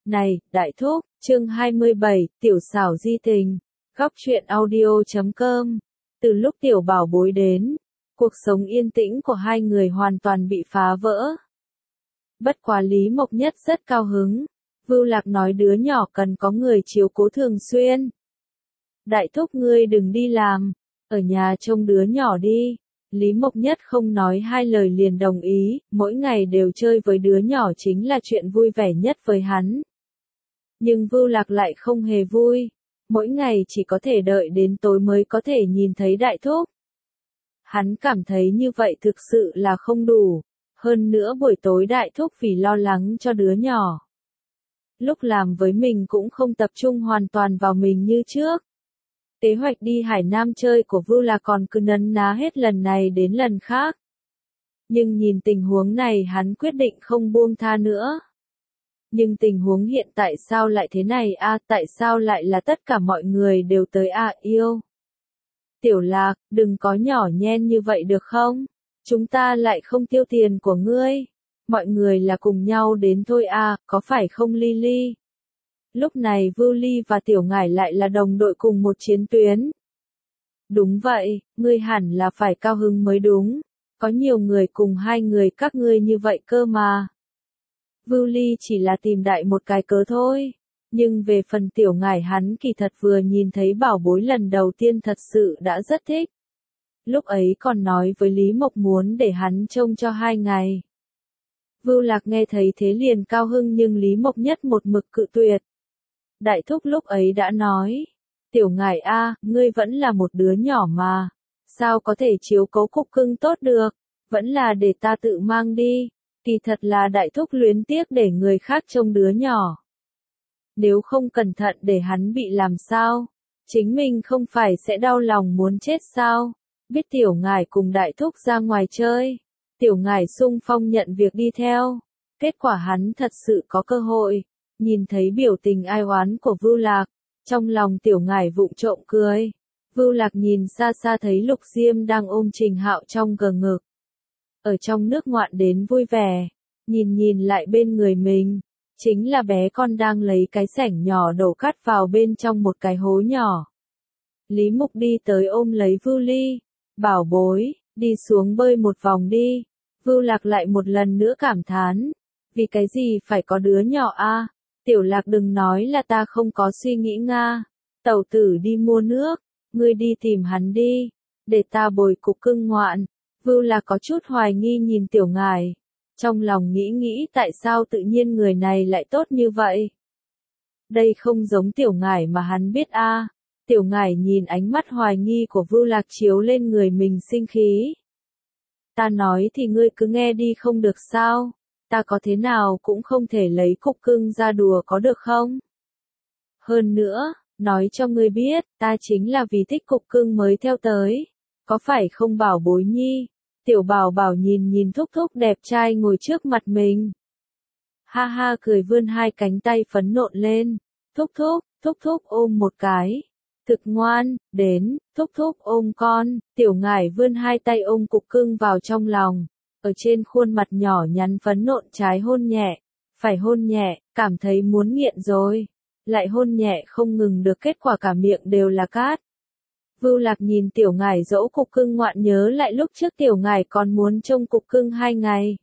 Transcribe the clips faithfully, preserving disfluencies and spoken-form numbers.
Này, đại thúc, chương hai mươi bảy, tiểu xảo di tình, góc truyện audio chấm com. Từ lúc tiểu bảo bối đến, cuộc sống yên tĩnh của hai người hoàn toàn bị phá vỡ. Bất quá Lý Mộc Nhất rất cao hứng, Vưu Lạc nói đứa nhỏ cần có người chiếu cố thường xuyên. Đại thúc ngươi đừng đi làm, ở nhà trông đứa nhỏ đi. Lý Mộc Nhất không nói hai lời liền đồng ý, mỗi ngày đều chơi với đứa nhỏ chính là chuyện vui vẻ nhất với hắn. Nhưng Vưu Lạc lại không hề vui, mỗi ngày chỉ có thể đợi đến tối mới có thể nhìn thấy đại thúc. Hắn cảm thấy như vậy thực sự là không đủ, hơn nữa buổi tối đại thúc vì lo lắng cho đứa nhỏ. Lúc làm với mình cũng không tập trung hoàn toàn vào mình như trước. Kế hoạch đi Hải Nam chơi của Vưu Lạc còn cứ nấn ná hết lần này đến lần khác. Nhưng nhìn tình huống này hắn quyết định không buông tha nữa. Nhưng tình huống hiện tại sao lại thế này a à, tại sao lại là tất cả mọi người đều tới a à, yêu. Tiểu Lạc, đừng có nhỏ nhen như vậy được không? Chúng ta lại không tiêu tiền của ngươi. Mọi người là cùng nhau đến thôi a à, có phải không Lily? Lúc này Vưu Ly và Tiểu Ngải lại là đồng đội cùng một chiến tuyến. Đúng vậy, ngươi hẳn là phải cao hứng mới đúng. Có nhiều người cùng hai người các ngươi như vậy cơ mà. Vưu Ly chỉ là tìm đại một cái cớ thôi. Nhưng về phần Tiểu Ngải hắn kỳ thật vừa nhìn thấy bảo bối lần đầu tiên thật sự đã rất thích. Lúc ấy còn nói với Lý Mộc muốn để hắn trông cho hai ngày. Vưu Lạc nghe thấy thế liền cao hưng nhưng Lý Mộc Nhất một mực cự tuyệt. Đại thúc lúc ấy đã nói, Tiểu Ngải a, ngươi vẫn là một đứa nhỏ mà, sao có thể chiếu cố cục cưng tốt được, vẫn là để ta tự mang đi, kỳ thật là đại thúc luyến tiếc để người khác trông đứa nhỏ. Nếu không cẩn thận để hắn bị làm sao, chính mình không phải sẽ đau lòng muốn chết sao, biết Tiểu Ngải cùng đại thúc ra ngoài chơi, Tiểu Ngải xung phong nhận việc đi theo, kết quả hắn thật sự có cơ hội. Nhìn thấy biểu tình ai oán của Vưu Lạc, trong lòng Tiểu Ngải vụng trộm cười. Vưu Lạc nhìn xa xa thấy Lục Diêm đang ôm Trình Hạo trong gờ ngực. Ở trong nước ngoạn đến vui vẻ, nhìn nhìn lại bên người mình, chính là bé con đang lấy cái sẻng nhỏ đổ cát vào bên trong một cái hố nhỏ. Lý Mục đi tới ôm lấy Vưu Ly, bảo bối, đi xuống bơi một vòng đi. Vưu Lạc lại một lần nữa cảm thán, vì cái gì phải có đứa nhỏ a? À? Tiểu Lạc đừng nói là ta không có suy nghĩ nga. Tẩu tử đi mua nước, ngươi đi tìm hắn đi, để ta bồi cục cưng ngoạn. Vưu Lạc có chút hoài nghi nhìn Tiểu Ngải, trong lòng nghĩ nghĩ tại sao tự nhiên người này lại tốt như vậy. Đây không giống Tiểu Ngải mà hắn biết a. À. Tiểu Ngải nhìn ánh mắt hoài nghi của Vưu Lạc chiếu lên người mình sinh khí. Ta nói thì ngươi cứ nghe đi không được sao? Ta có thế nào cũng không thể lấy cục cưng ra đùa có được không? Hơn nữa, nói cho ngươi biết, ta chính là vì thích cục cưng mới theo tới. Có phải không bảo bối nhi? Tiểu Bảo Bảo nhìn nhìn thúc thúc đẹp trai ngồi trước mặt mình. Ha ha cười vươn hai cánh tay phấn nộn lên. Thúc thúc, thúc thúc ôm một cái. Thực ngoan, đến, thúc thúc ôm con. Tiểu Ngải vươn hai tay ôm cục cưng vào trong lòng. Ở trên khuôn mặt nhỏ nhắn phấn nộn trái hôn nhẹ, phải hôn nhẹ, cảm thấy muốn nghiện rồi. Lại hôn nhẹ không ngừng được kết quả cả miệng đều là cát. Vưu Lạc nhìn Tiểu Ngải dỗ cục cưng ngoạn nhớ lại lúc trước Tiểu Ngải còn muốn trông cục cưng hai ngày.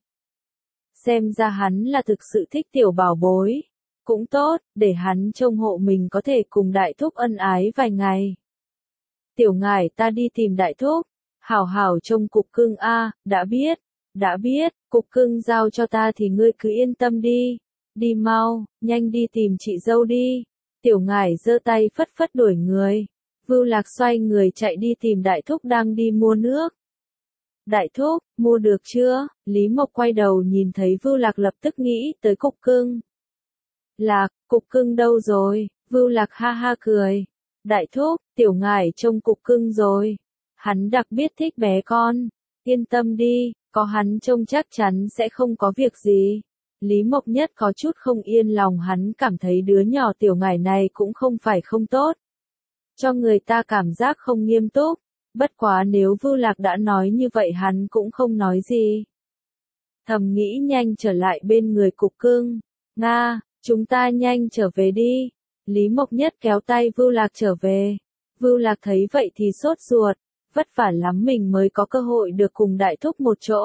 Xem ra hắn là thực sự thích Tiểu bảo bối. Cũng tốt, để hắn trông hộ mình có thể cùng đại thúc ân ái vài ngày. Tiểu Ngải ta đi tìm đại thúc, hảo hảo trông cục cưng a, đã biết. Đã biết, cục cưng giao cho ta thì ngươi cứ yên tâm đi. Đi mau, nhanh đi tìm chị dâu đi. Tiểu Ngải giơ tay phất phất đuổi người. Vưu Lạc xoay người chạy đi tìm đại thúc đang đi mua nước. Đại thúc, mua được chưa? Lý Mộc quay đầu nhìn thấy Vưu Lạc lập tức nghĩ tới cục cưng. Lạc, cục cưng đâu rồi? Vưu Lạc ha ha cười. Đại thúc, Tiểu Ngải trông cục cưng rồi. Hắn đặc biệt thích bé con. Yên tâm đi. Có hắn trông chắc chắn sẽ không có việc gì. Lý Mộc Nhất có chút không yên lòng hắn cảm thấy đứa nhỏ Tiểu Ngải này cũng không phải không tốt. Cho người ta cảm giác không nghiêm túc. Bất quá nếu Vưu Lạc đã nói như vậy hắn cũng không nói gì. Thầm nghĩ nhanh trở lại bên người cục cưng. Nga, Chúng ta nhanh trở về đi. Lý Mộc Nhất kéo tay Vưu Lạc trở về. Vưu Lạc thấy vậy thì sốt ruột, vất vả lắm mình mới có cơ hội được cùng đại thúc một chỗ.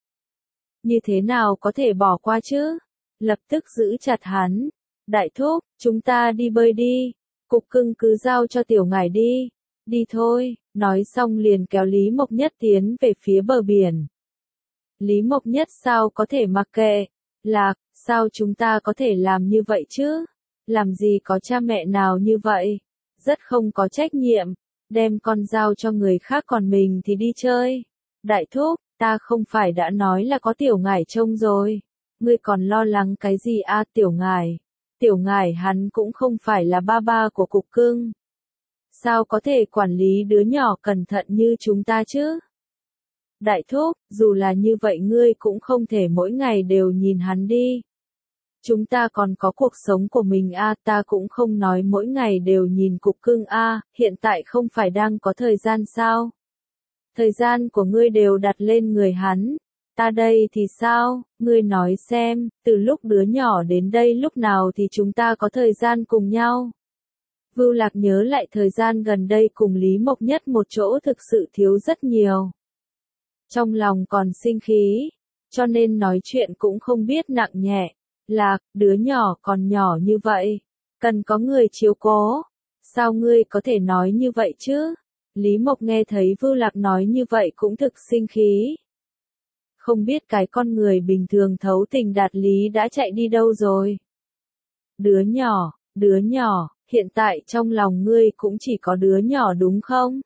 Như thế nào có thể bỏ qua chứ? Lập tức giữ chặt hắn. Đại thúc, chúng ta đi bơi đi. Cục cưng cứ giao cho tiểu ngải đi. Đi thôi, nói xong liền kéo Lý Mộc Nhất tiến về phía bờ biển. Lý Mộc Nhất sao có thể mặc kệ? Lạc, sao chúng ta có thể làm như vậy chứ? Làm gì có cha mẹ nào như vậy? Rất không có trách nhiệm, đem con giao cho người khác còn mình thì đi chơi. Đại thúc, ta không phải đã nói là có tiểu ngải trông rồi. Ngươi còn lo lắng cái gì a à, tiểu ngải? Tiểu ngải hắn cũng không phải là ba ba của cục cưng. Sao có thể quản lý đứa nhỏ cẩn thận như chúng ta chứ? Đại thúc, dù là như vậy ngươi cũng không thể mỗi ngày đều nhìn hắn đi. Chúng ta còn có cuộc sống của mình a à, ta cũng không nói mỗi ngày đều nhìn cục cưng a à, hiện tại không phải đang có thời gian sao? Thời gian của ngươi đều đặt lên người hắn. Ta đây thì sao, ngươi nói xem, từ lúc đứa nhỏ đến đây lúc nào thì chúng ta có thời gian cùng nhau. Vưu Lạc nhớ lại thời gian gần đây cùng Lý Mộc Nhất một chỗ thực sự thiếu rất nhiều. Trong lòng còn sinh khí, cho nên nói chuyện cũng không biết nặng nhẹ. Lạc, đứa nhỏ còn nhỏ như vậy, cần có người chiếu cố. Sao ngươi có thể nói như vậy chứ? Lý Mộc nghe thấy Vưu Lạc nói như vậy cũng thực sinh khí. Không biết cái con người bình thường thấu tình đạt lý đã chạy đi đâu rồi. Đứa nhỏ, đứa nhỏ, hiện tại trong lòng ngươi cũng chỉ có đứa nhỏ đúng không?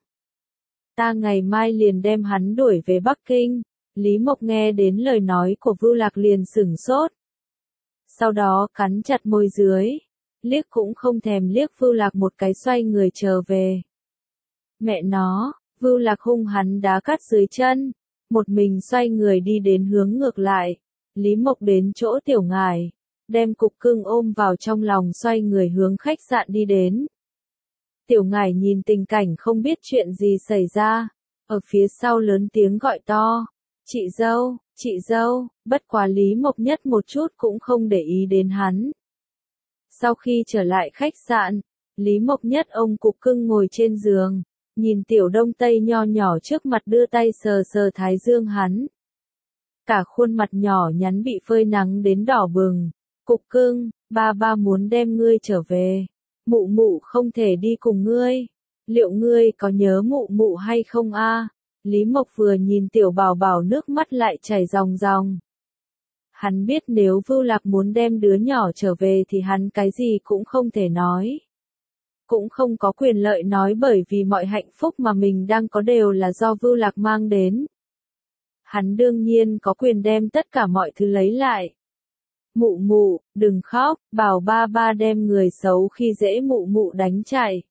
Ta ngày mai liền đem hắn đuổi về Bắc Kinh. Lý Mộc nghe đến lời nói của Vưu Lạc liền sửng sốt. Sau đó cắn chặt môi dưới, liếc cũng không thèm liếc Vưu Lạc một cái xoay người trở về. Mẹ nó, Vưu Lạc hung hắn đá cắt dưới chân, một mình xoay người đi đến hướng ngược lại. Lý Mộc đến chỗ tiểu ngải, đem cục cưng ôm vào trong lòng xoay người hướng khách sạn đi đến. Tiểu ngải nhìn tình cảnh không biết chuyện gì xảy ra, ở phía sau lớn tiếng gọi to, chị dâu, chị dâu, bất quá Lý Mộc Nhất một chút cũng không để ý đến hắn. Sau khi trở lại khách sạn, Lý Mộc Nhất ôm cục cưng ngồi trên giường, nhìn tiểu đông tây nho nhỏ trước mặt đưa tay sờ sờ thái dương hắn. Cả khuôn mặt nhỏ nhắn bị phơi nắng đến đỏ bừng. Cục cưng, ba ba muốn đem ngươi trở về. Mụ mụ không thể đi cùng ngươi. Liệu ngươi có nhớ mụ mụ hay không a? Lý Mộc vừa nhìn tiểu bảo bảo nước mắt lại chảy ròng ròng. Hắn biết nếu Vưu Lạc muốn đem đứa nhỏ trở về thì hắn cái gì cũng không thể nói. Cũng không có quyền lợi nói bởi vì mọi hạnh phúc mà mình đang có đều là do Vưu Lạc mang đến. Hắn đương nhiên có quyền đem tất cả mọi thứ lấy lại. Mụ mụ, đừng khóc, bảo ba ba đem người xấu khi dễ mụ mụ đánh chạy.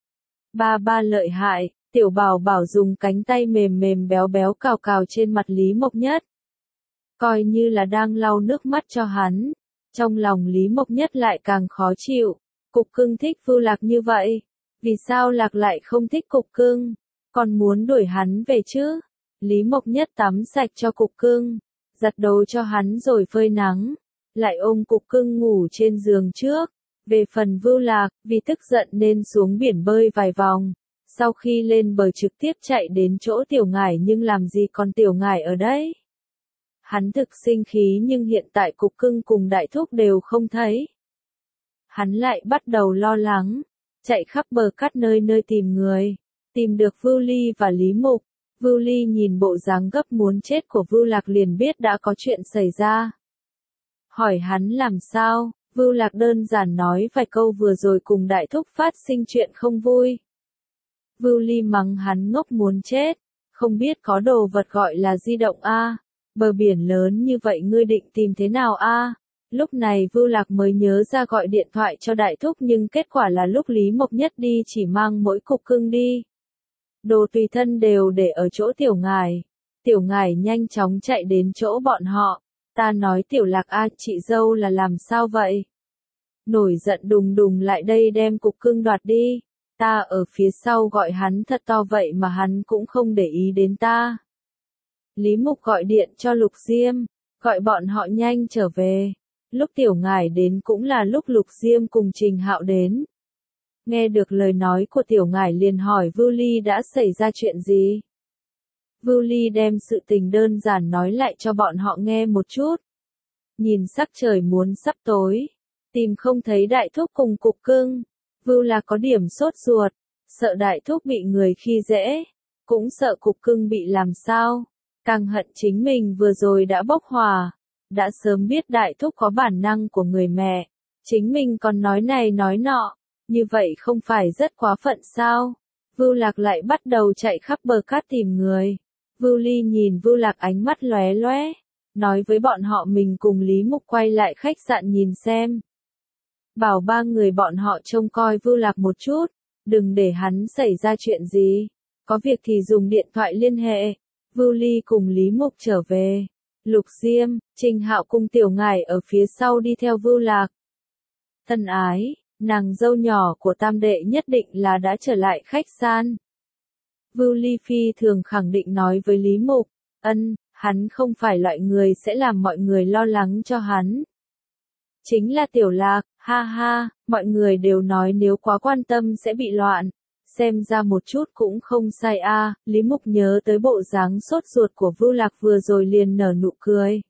Ba ba lợi hại, tiểu bảo bảo dùng cánh tay mềm mềm béo béo cào cào trên mặt Lý Mộc Nhất. Coi như là đang lau nước mắt cho hắn. Trong lòng Lý Mộc Nhất lại càng khó chịu. Cục cưng thích Vưu Lạc như vậy. Vì sao Lạc lại không thích cục cưng? Còn muốn đuổi hắn về chứ? Lý Mộc Nhất tắm sạch cho cục cưng, giặt đồ cho hắn rồi phơi nắng, lại ôm cục cưng ngủ trên giường trước. Về phần Vưu Lạc, vì tức giận nên xuống biển bơi vài vòng, sau khi lên bờ trực tiếp chạy đến chỗ tiểu ngải nhưng làm gì còn tiểu ngải ở đấy. Hắn thực sinh khí nhưng hiện tại cục cưng cùng đại thúc đều không thấy. Hắn lại bắt đầu lo lắng, chạy khắp bờ cát nơi nơi tìm người, tìm được Vưu Ly và Lý Mục. Vưu Ly nhìn bộ dáng gấp muốn chết của Vưu Lạc liền biết đã có chuyện xảy ra. Hỏi hắn làm sao, Vưu Lạc đơn giản nói vài câu vừa rồi cùng đại thúc phát sinh chuyện không vui. Vưu Ly mắng hắn ngốc muốn chết, không biết có đồ vật gọi là di động a, bờ biển lớn như vậy ngươi định tìm thế nào a? Lúc này Vưu Lạc mới nhớ ra gọi điện thoại cho đại thúc nhưng kết quả là lúc Lý Mộc Nhất đi chỉ mang mỗi cục cưng đi. Đồ tùy thân đều để ở chỗ tiểu ngải. Tiểu ngải nhanh chóng chạy đến chỗ bọn họ. Ta nói tiểu Lạc a, chị dâu là làm sao vậy? Nổi giận đùng đùng lại đây đem cục cưng đoạt đi. Ta ở phía sau gọi hắn thật to vậy mà hắn cũng không để ý đến ta. Lý Mục gọi điện cho Lục Diêm, gọi bọn họ nhanh trở về. Lúc Tiểu Ngải đến cũng là lúc Lục Diêm cùng Trình Hạo đến. Nghe được lời nói của Tiểu Ngải liền hỏi Vưu Ly đã xảy ra chuyện gì. Vưu Ly đem sự tình đơn giản nói lại cho bọn họ nghe một chút. Nhìn sắc trời muốn sắp tối, tìm không thấy đại thúc cùng cục cưng. Vưu Lạc có điểm sốt ruột, sợ đại thúc bị người khi dễ, cũng sợ cục cưng bị làm sao. Càng hận chính mình vừa rồi đã bốc hỏa, đã sớm biết đại thúc có bản năng của người mẹ, chính mình còn nói này nói nọ, như vậy không phải rất quá phận sao. Vưu Lạc lại bắt đầu chạy khắp bờ cát tìm người. Vưu Ly nhìn Vưu Lạc ánh mắt lóe lóe, nói với bọn họ mình cùng Lý Mục quay lại khách sạn nhìn xem. Bảo ba người bọn họ trông coi Vưu Lạc một chút, đừng để hắn xảy ra chuyện gì, có việc thì dùng điện thoại liên hệ. Vưu Ly cùng Lý Mục trở về. Lục Diêm, Trình Hạo cùng Tiểu Ngải ở phía sau đi theo Vưu Lạc. Thân ái, nàng dâu nhỏ của tam đệ nhất định là đã trở lại khách sạn. Vưu Ly phi thường khẳng định nói với Lý Mục, ân, hắn không phải loại người sẽ làm mọi người lo lắng cho hắn. Chính là Tiểu Lạc, ha ha, mọi người đều nói nếu quá quan tâm sẽ bị loạn. Xem ra một chút cũng không sai a. À. Lý Mục nhớ tới bộ dáng sốt ruột của Vưu Lạc vừa rồi liền nở nụ cười.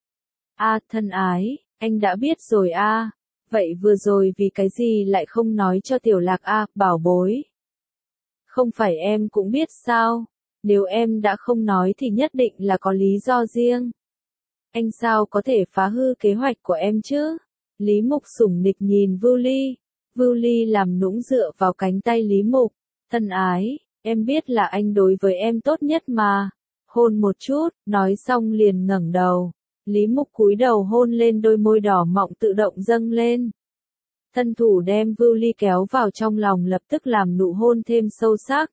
A à, thân ái, anh đã biết rồi a. À. Vậy vừa rồi vì cái gì lại không nói cho Tiểu Lạc a, à, bảo bối. Không phải em cũng biết sao, nếu em đã không nói thì nhất định là có lý do riêng. Anh sao có thể phá hư kế hoạch của em chứ? Lý Mục sủng nịch nhìn Vưu Ly. Vưu Ly làm nũng dựa vào cánh tay Lý Mục. Thân ái, em biết là anh đối với em tốt nhất mà. Hôn một chút, nói xong liền ngẩng đầu. Lý Mục cúi đầu hôn lên đôi môi đỏ mọng tự động dâng lên. Thân thủ đem Vưu Ly kéo vào trong lòng lập tức làm nụ hôn thêm sâu sắc.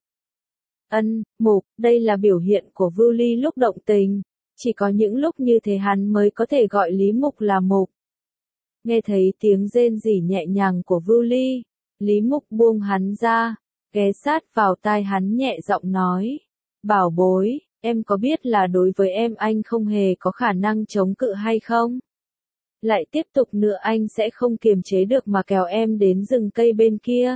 Ân, Mục, đây là biểu hiện của Vưu Ly lúc động tình. Chỉ có những lúc như thế hắn mới có thể gọi Lý Mục là Mục. Nghe thấy tiếng rên rỉ nhẹ nhàng của Vưu Ly, Lý Mục buông hắn ra, ghé sát vào tai hắn nhẹ giọng nói. Bảo bối, em có biết là đối với em anh không hề có khả năng chống cự hay không? Lại tiếp tục nữa anh sẽ không kiềm chế được mà kéo em đến rừng cây bên kia.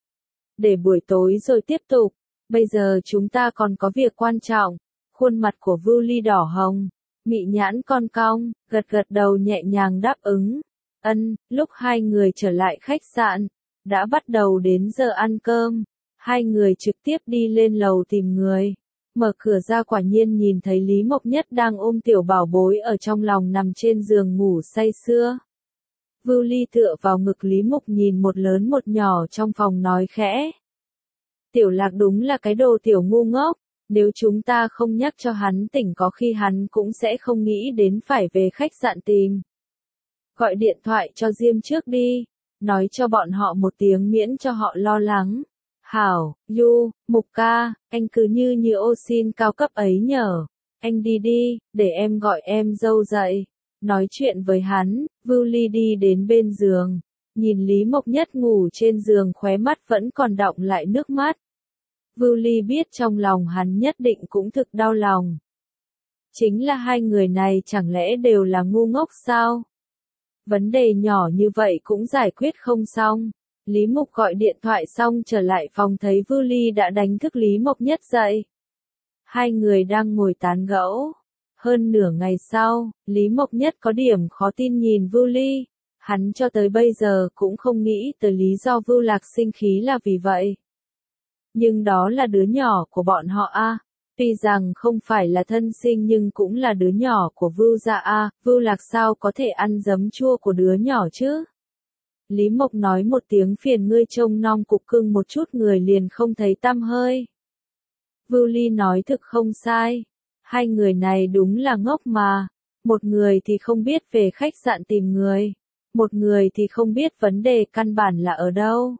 Để buổi tối rồi tiếp tục, bây giờ chúng ta còn có việc quan trọng. Khuôn mặt của Vưu Ly đỏ hồng, mị nhãn con cong, gật gật đầu nhẹ nhàng đáp ứng. Ân, lúc hai người trở lại khách sạn, đã bắt đầu đến giờ ăn cơm. Hai người trực tiếp đi lên lầu tìm người. Mở cửa ra quả nhiên nhìn thấy Lý Mộc Nhất đang ôm tiểu bảo bối ở trong lòng nằm trên giường ngủ say sưa. Vưu Ly tựa vào ngực Lý Mộc nhìn một lớn một nhỏ trong phòng nói khẽ. Tiểu Lạc đúng là cái đồ tiểu ngu ngốc, nếu chúng ta không nhắc cho hắn tỉnh có khi hắn cũng sẽ không nghĩ đến phải về khách sạn tìm. Gọi điện thoại cho Diêm trước đi, nói cho bọn họ một tiếng miễn cho họ lo lắng. Hảo, Yu, Mục ca, anh cứ như như ô xin cao cấp ấy nhở. Anh đi đi, để em gọi em dâu dậy. Nói chuyện với hắn, Vưu Ly đi đến bên giường. Nhìn Lý Mộc Nhất ngủ trên giường khóe mắt vẫn còn đọng lại nước mắt. Vưu Ly biết trong lòng hắn nhất định cũng thực đau lòng. Chính là hai người này chẳng lẽ đều là ngu ngốc sao? Vấn đề nhỏ như vậy cũng giải quyết không xong. Lý Mục gọi điện thoại xong trở lại phòng thấy Vưu Ly đã đánh thức Lý Mộc Nhất dậy. Hai người đang ngồi tán gẫu. Hơn nửa ngày sau, Lý Mộc Nhất có điểm khó tin nhìn Vưu Ly. Hắn cho tới bây giờ cũng không nghĩ tới lý do Vưu Lạc sinh khí là vì vậy. Nhưng đó là đứa nhỏ của bọn họ a. À. Tuy rằng không phải là thân sinh nhưng cũng là đứa nhỏ của Vưu gia a. À. Vưu Lạc sao có thể ăn giấm chua của đứa nhỏ chứ? Lý Mộc nói một tiếng phiền ngươi trông nom cục cưng một chút người liền không thấy tăm hơi. Vưu Ly nói thực không sai. Hai người này đúng là ngốc mà. Một người thì không biết về khách sạn tìm người. Một người thì không biết vấn đề căn bản là ở đâu.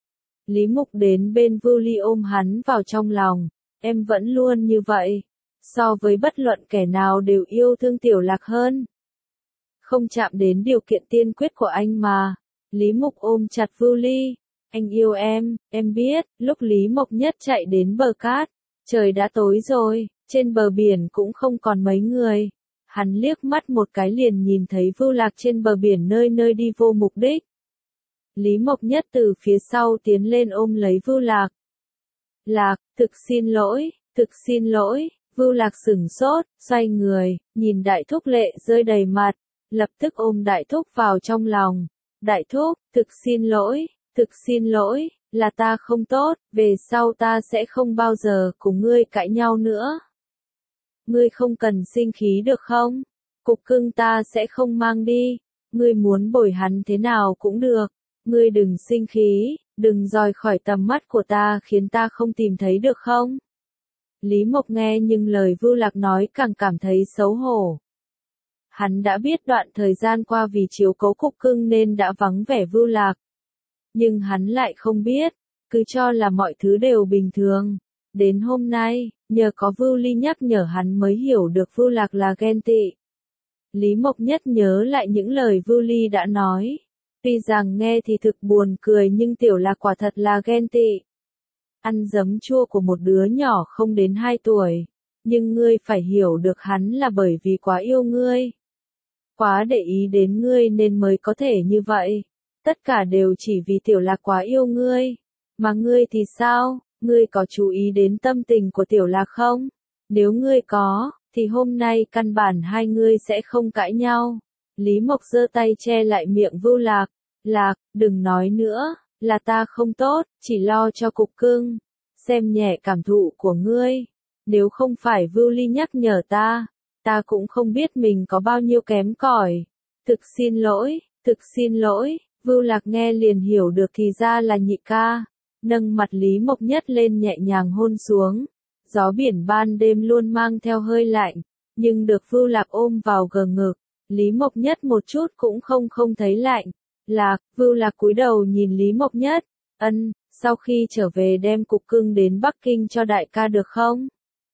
Lý Mục đến bên Vưu Ly ôm hắn vào trong lòng. Em vẫn luôn như vậy. So với bất luận kẻ nào đều yêu thương Tiểu Lạc hơn. Không chạm đến điều kiện tiên quyết của anh mà. Lý Mục ôm chặt Vưu Ly. Anh yêu em, em biết. Lúc Lý Mộc Nhất chạy đến bờ cát. Trời đã tối rồi. Trên bờ biển cũng không còn mấy người. Hắn liếc mắt một cái liền nhìn thấy Vưu Lạc trên bờ biển nơi nơi đi vô mục đích. Lý Mộc Nhất từ phía sau tiến lên ôm lấy Vưu Lạc. Lạc, thực xin lỗi, thực xin lỗi, Vưu Lạc sửng sốt, xoay người, nhìn Đại Thúc lệ rơi đầy mặt, lập tức ôm Đại Thúc vào trong lòng. Đại Thúc, thực xin lỗi, thực xin lỗi, là ta không tốt, về sau ta sẽ không bao giờ cùng ngươi cãi nhau nữa. Ngươi không cần sinh khí được không? Cục cưng ta sẽ không mang đi, ngươi muốn bồi hắn thế nào cũng được, ngươi đừng sinh khí, đừng rời khỏi tầm mắt của ta khiến ta không tìm thấy được không? Lý Mộc nghe nhưng lời Vưu Lạc nói càng cảm thấy xấu hổ. Hắn đã biết đoạn thời gian qua vì chiếu cố cục cưng nên đã vắng vẻ Vưu Lạc. Nhưng hắn lại không biết, cứ cho là mọi thứ đều bình thường. Đến hôm nay, nhờ có Vưu Ly nhắc nhở hắn mới hiểu được Vưu Lạc là ghen tị. Lý Mộc Nhất nhớ lại những lời Vưu Ly đã nói. Tuy rằng nghe thì thực buồn cười nhưng Tiểu Lạc quả thật là ghen tị. Ăn giấm chua của một đứa nhỏ không đến hai tuổi. Nhưng ngươi phải hiểu được hắn là bởi vì quá yêu ngươi. Quá để ý đến ngươi nên mới có thể như vậy. Tất cả đều chỉ vì Tiểu Lạc quá yêu ngươi. Mà ngươi thì sao? Ngươi có chú ý đến tâm tình của Tiểu Lạc không? Nếu ngươi có, thì hôm nay căn bản hai ngươi sẽ không cãi nhau. Lý Mộc giơ tay che lại miệng Vưu Lạc. Lạc, đừng nói nữa, là ta không tốt, chỉ lo cho cục cưng. Xem nhẹ cảm thụ của ngươi. Nếu không phải Vưu Ly nhắc nhở ta, ta cũng không biết mình có bao nhiêu kém cỏi. Thực xin lỗi, thực xin lỗi, Vưu Lạc nghe liền hiểu được thì ra là nhị ca. Nâng mặt Lý Mộc Nhất lên nhẹ nhàng hôn xuống. Gió biển ban đêm luôn mang theo hơi lạnh, nhưng được Vưu Lạc ôm vào gờ ngực, Lý Mộc Nhất một chút cũng không không thấy lạnh. Lạc, Vưu Lạc cúi đầu nhìn Lý Mộc Nhất, ân, sau khi trở về đem cục cưng đến Bắc Kinh cho đại ca được không?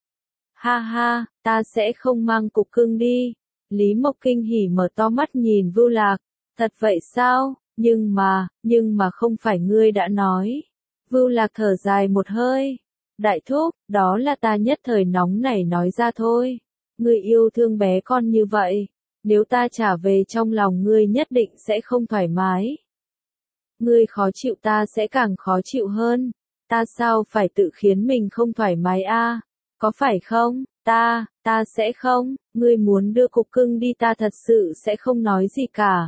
Ha ha, ta sẽ không mang cục cưng đi. Lý Mộc kinh hỉ mở to mắt nhìn Vưu Lạc, thật vậy sao? Nhưng mà, nhưng mà không phải ngươi đã nói. Vưu Lạc thở dài một hơi. Đại thúc, đó là ta nhất thời nóng nảy nói ra thôi. Ngươi yêu thương bé con như vậy. Nếu ta trả về trong lòng ngươi nhất định sẽ không thoải mái. Ngươi khó chịu ta sẽ càng khó chịu hơn. Ta sao phải tự khiến mình không thoải mái a? À? Có phải không? Ta, ta sẽ không. Ngươi muốn đưa cục cưng đi ta thật sự sẽ không nói gì cả.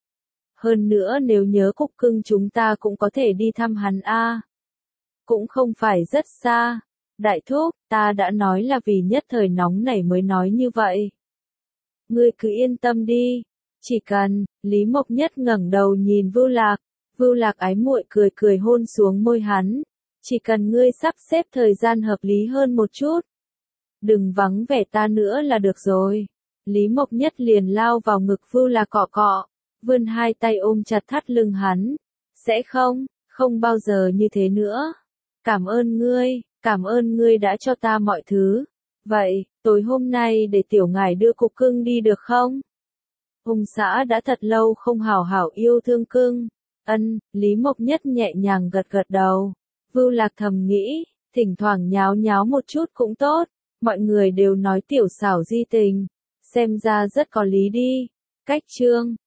Hơn nữa nếu nhớ cục cưng chúng ta cũng có thể đi thăm hắn a. À? Cũng không phải rất xa. Đại thúc, ta đã nói là vì nhất thời nóng nảy mới nói như vậy. Ngươi cứ yên tâm đi. Chỉ cần, Lý Mộc Nhất ngẩng đầu nhìn Vưu Lạc. Vưu Lạc ái muội cười cười hôn xuống môi hắn. Chỉ cần ngươi sắp xếp thời gian hợp lý hơn một chút. Đừng vắng vẻ ta nữa là được rồi. Lý Mộc Nhất liền lao vào ngực Vưu Lạc cọ cọ. Vươn hai tay ôm chặt thắt lưng hắn. Sẽ không, không bao giờ như thế nữa. Cảm ơn ngươi, cảm ơn ngươi đã cho ta mọi thứ. Vậy, tối hôm nay để tiểu ngải đưa cục cưng đi được không? Hùng xã đã thật lâu không hảo hảo yêu thương cưng. Ân, Lý Mộc Nhất nhẹ nhàng gật gật đầu. Vưu Lạc thầm nghĩ, thỉnh thoảng nháo nháo một chút cũng tốt. Mọi người đều nói tiểu xảo di tình. Xem ra rất có lý đi. Cách chương